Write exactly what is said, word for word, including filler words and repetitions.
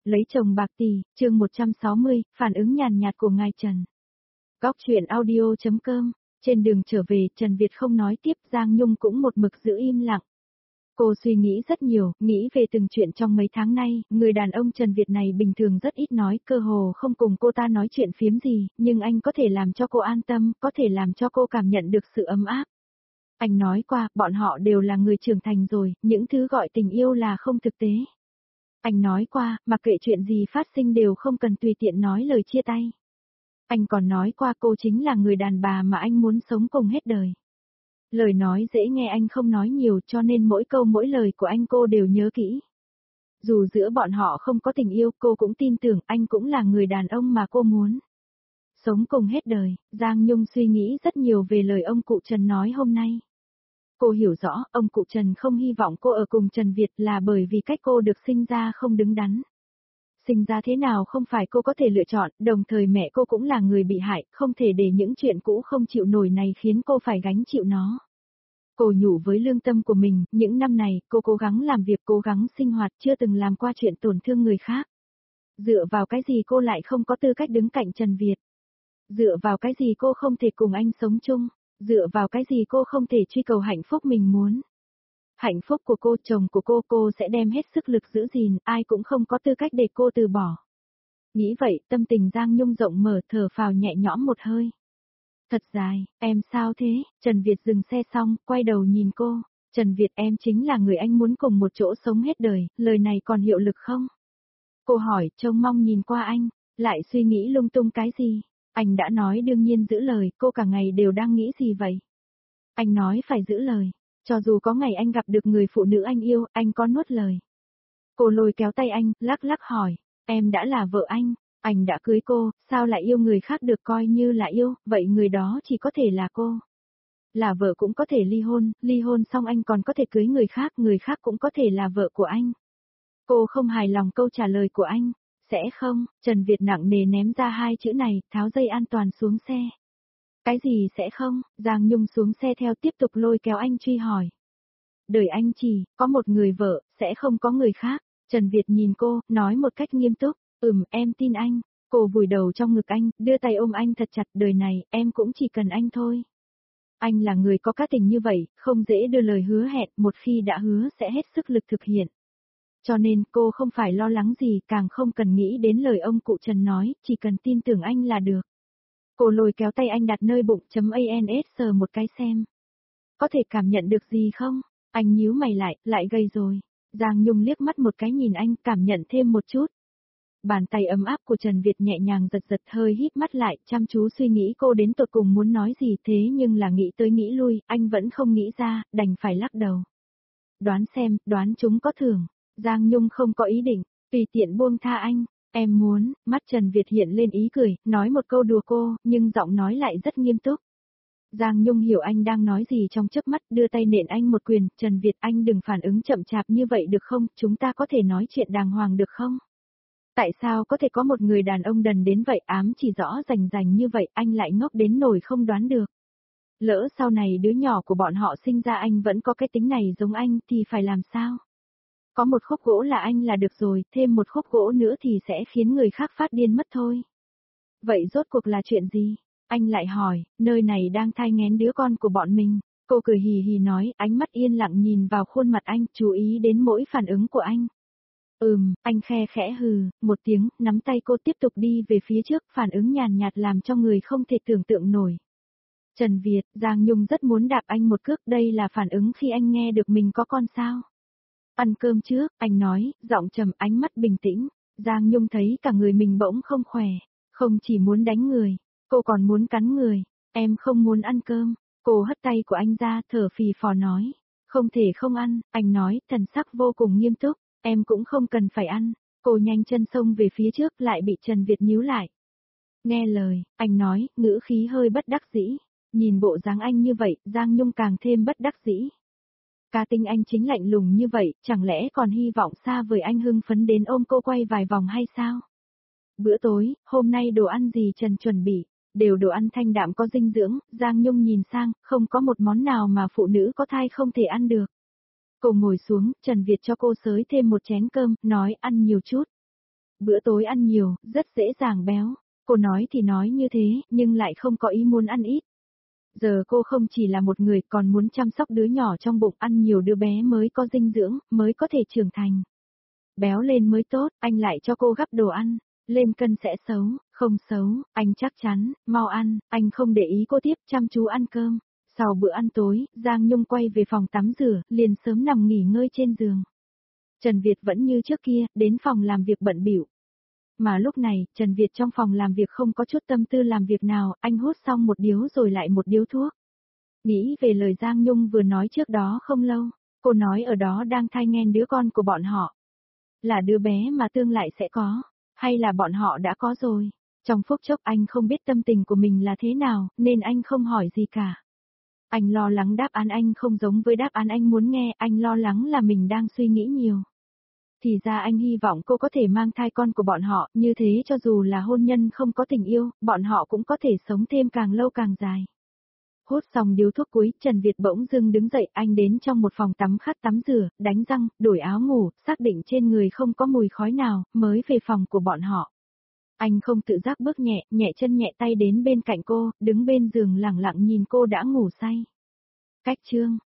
Lấy chồng bạc tỷ, chương một trăm sáu mươi, phản ứng nhàn nhạt của ngài Trần. Góc truyện audio.com, trên đường trở về, Trần Việt không nói tiếp, Giang Nhung cũng một mực giữ im lặng. Cô suy nghĩ rất nhiều, nghĩ về từng chuyện trong mấy tháng nay, người đàn ông Trần Việt này bình thường rất ít nói, cơ hồ không cùng cô ta nói chuyện phiếm gì, nhưng anh có thể làm cho cô an tâm, có thể làm cho cô cảm nhận được sự ấm áp. Anh nói qua, bọn họ đều là người trưởng thành rồi, những thứ gọi tình yêu là không thực tế. Anh nói qua, mặc kệ chuyện gì phát sinh đều không cần tùy tiện nói lời chia tay. Anh còn nói qua cô chính là người đàn bà mà anh muốn sống cùng hết đời. Lời nói dễ nghe anh không nói nhiều cho nên mỗi câu mỗi lời của anh cô đều nhớ kỹ. Dù giữa bọn họ không có tình yêu cô cũng tin tưởng anh cũng là người đàn ông mà cô muốn. Sống cùng hết đời, Giang Nhung suy nghĩ rất nhiều về lời ông cụ Trần nói hôm nay. Cô hiểu rõ, ông cụ Trần không hy vọng cô ở cùng Trần Việt là bởi vì cách cô được sinh ra không đứng đắn. Sinh ra thế nào không phải cô có thể lựa chọn, đồng thời mẹ cô cũng là người bị hại, không thể để những chuyện cũ không chịu nổi này khiến cô phải gánh chịu nó. Cô nhủ với lương tâm của mình, những năm này, cô cố gắng làm việc, cố gắng sinh hoạt, chưa từng làm qua chuyện tổn thương người khác. Dựa vào cái gì cô lại không có tư cách đứng cạnh Trần Việt? Dựa vào cái gì cô không thể cùng anh sống chung? Dựa vào cái gì cô không thể truy cầu hạnh phúc mình muốn? Hạnh phúc của cô, chồng của cô, cô sẽ đem hết sức lực giữ gìn, ai cũng không có tư cách để cô từ bỏ. Nghĩ vậy, tâm tình Giang Nhung rộng mở, thở phào nhẹ nhõm một hơi. Thật dài, em sao thế? Trần Việt dừng xe xong, quay đầu nhìn cô. Trần Việt, em chính là người anh muốn cùng một chỗ sống hết đời, lời này còn hiệu lực không? Cô hỏi, trông mong nhìn qua anh, lại suy nghĩ lung tung cái gì? Anh đã nói đương nhiên giữ lời, cô cả ngày đều đang nghĩ gì vậy? Anh nói phải giữ lời, cho dù có ngày anh gặp được người phụ nữ anh yêu, anh có nuốt lời. Cô lôi kéo tay anh, lắc lắc hỏi, em đã là vợ anh, anh đã cưới cô, sao lại yêu người khác được coi như là yêu, vậy người đó chỉ có thể là cô. Là vợ cũng có thể ly hôn, ly hôn xong anh còn có thể cưới người khác, người khác cũng có thể là vợ của anh. Cô không hài lòng câu trả lời của anh. Sẽ không, Trần Việt nặng nề ném ra hai chữ này, tháo dây an toàn xuống xe. Cái gì sẽ không, Giang Nhung xuống xe theo tiếp tục lôi kéo anh truy hỏi. Đời anh chỉ, có một người vợ, sẽ không có người khác. Trần Việt nhìn cô, nói một cách nghiêm túc, ừm, em tin anh. Cô vùi đầu trong ngực anh, đưa tay ôm anh thật chặt, đời này, em cũng chỉ cần anh thôi. Anh là người có cá tình như vậy, không dễ đưa lời hứa hẹn, một khi đã hứa sẽ hết sức lực thực hiện. Cho nên cô không phải lo lắng gì, càng không cần nghĩ đến lời ông cụ Trần nói, chỉ cần tin tưởng anh là được. Cô lôi kéo tay anh đặt nơi bụng chấm ans sờ một cái xem. Có thể cảm nhận được gì không? Anh nhíu mày lại, lại gầy rồi. Giang Nhung liếc mắt một cái nhìn anh, cảm nhận thêm một chút. Bàn tay ấm áp của Trần Việt nhẹ nhàng giật giật hơi híp mắt lại, chăm chú suy nghĩ cô đến tột cùng muốn nói gì thế nhưng là nghĩ tới nghĩ lui, anh vẫn không nghĩ ra, đành phải lắc đầu. Đoán xem, đoán chúng có thưởng. Giang Nhung không có ý định, tùy tiện buông tha anh, em muốn, mắt Trần Việt hiện lên ý cười, nói một câu đùa cô, nhưng giọng nói lại rất nghiêm túc. Giang Nhung hiểu anh đang nói gì trong chớp mắt, đưa tay nện anh một quyền, Trần Việt anh đừng phản ứng chậm chạp như vậy được không, chúng ta có thể nói chuyện đàng hoàng được không? Tại sao có thể có một người đàn ông đần đến vậy, ám chỉ rõ rành rành như vậy, anh lại ngốc đến nổi không đoán được. Lỡ sau này đứa nhỏ của bọn họ sinh ra anh vẫn có cái tính này giống anh thì phải làm sao? Có một khúc gỗ là anh là được rồi, thêm một khúc gỗ nữa thì sẽ khiến người khác phát điên mất thôi. Vậy rốt cuộc là chuyện gì? Anh lại hỏi, nơi này đang thai nghén đứa con của bọn mình. Cô cười hì hì nói, ánh mắt yên lặng nhìn vào khuôn mặt anh, chú ý đến mỗi phản ứng của anh. Ừm, anh khe khẽ hừ, một tiếng, nắm tay cô tiếp tục đi về phía trước, phản ứng nhàn nhạt làm cho người không thể tưởng tượng nổi. Trần Việt, Giang Nhung rất muốn đạp anh một cước, đây là phản ứng khi anh nghe được mình có con sao? Ăn cơm trước, anh nói, giọng trầm, ánh mắt bình tĩnh. Giang Nhung thấy cả người mình bỗng không khỏe, không chỉ muốn đánh người, cô còn muốn cắn người. Em không muốn ăn cơm. Cô hất tay của anh ra, thở phì phò nói. Không thể không ăn, anh nói, thần sắc vô cùng nghiêm túc. Em cũng không cần phải ăn. Cô nhanh chân xông về phía trước, lại bị Trần Việt níu lại. Nghe lời, anh nói, ngữ khí hơi bất đắc dĩ. Nhìn bộ dáng anh như vậy, Giang Nhung càng thêm bất đắc dĩ. Cá tính anh chính lạnh lùng như vậy, chẳng lẽ còn hy vọng xa vời anh hưng phấn đến ôm cô quay vài vòng hay sao? Bữa tối, hôm nay đồ ăn gì Trần chuẩn bị? Đều đồ ăn thanh đạm có dinh dưỡng, Giang Nhung nhìn sang, không có một món nào mà phụ nữ có thai không thể ăn được. Cô ngồi xuống, Trần Việt cho cô xới thêm một chén cơm, nói ăn nhiều chút. Bữa tối ăn nhiều, rất dễ dàng béo. Cô nói thì nói như thế, nhưng lại không có ý muốn ăn ít. Giờ cô không chỉ là một người còn muốn chăm sóc đứa nhỏ trong bụng, ăn nhiều đứa bé mới có dinh dưỡng, mới có thể trưởng thành. Béo lên mới tốt, anh lại cho cô gắp đồ ăn. Lên cân sẽ xấu, không xấu, anh chắc chắn, mau ăn, anh không để ý cô tiếp, chăm chú ăn cơm. Sau bữa ăn tối, Giang Nhung quay về phòng tắm rửa, liền sớm nằm nghỉ ngơi trên giường. Trần Việt vẫn như trước kia, đến phòng làm việc bận bịu. Mà lúc này, Trần Việt trong phòng làm việc không có chút tâm tư làm việc nào, anh hút xong một điếu rồi lại một điếu thuốc. Nghĩ về lời Giang Nhung vừa nói trước đó không lâu, cô nói ở đó đang thai nghén đứa con của bọn họ. Là đứa bé mà tương lai sẽ có, hay là bọn họ đã có rồi. Trong phút chốc anh không biết tâm tình của mình là thế nào, nên anh không hỏi gì cả. Anh lo lắng đáp án anh không giống với đáp án anh muốn nghe, anh lo lắng là mình đang suy nghĩ nhiều. Thì ra anh hy vọng cô có thể mang thai con của bọn họ, như thế cho dù là hôn nhân không có tình yêu, bọn họ cũng có thể sống thêm càng lâu càng dài. Hút xong điếu thuốc cuối, Trần Việt bỗng dưng đứng dậy, anh đến trong một phòng tắm khát tắm rửa, đánh răng, đổi áo ngủ, xác định trên người không có mùi khói nào, mới về phòng của bọn họ. Anh không tự giác bước nhẹ, nhẹ chân nhẹ tay đến bên cạnh cô, đứng bên giường lặng lặng nhìn cô đã ngủ say. Cách chương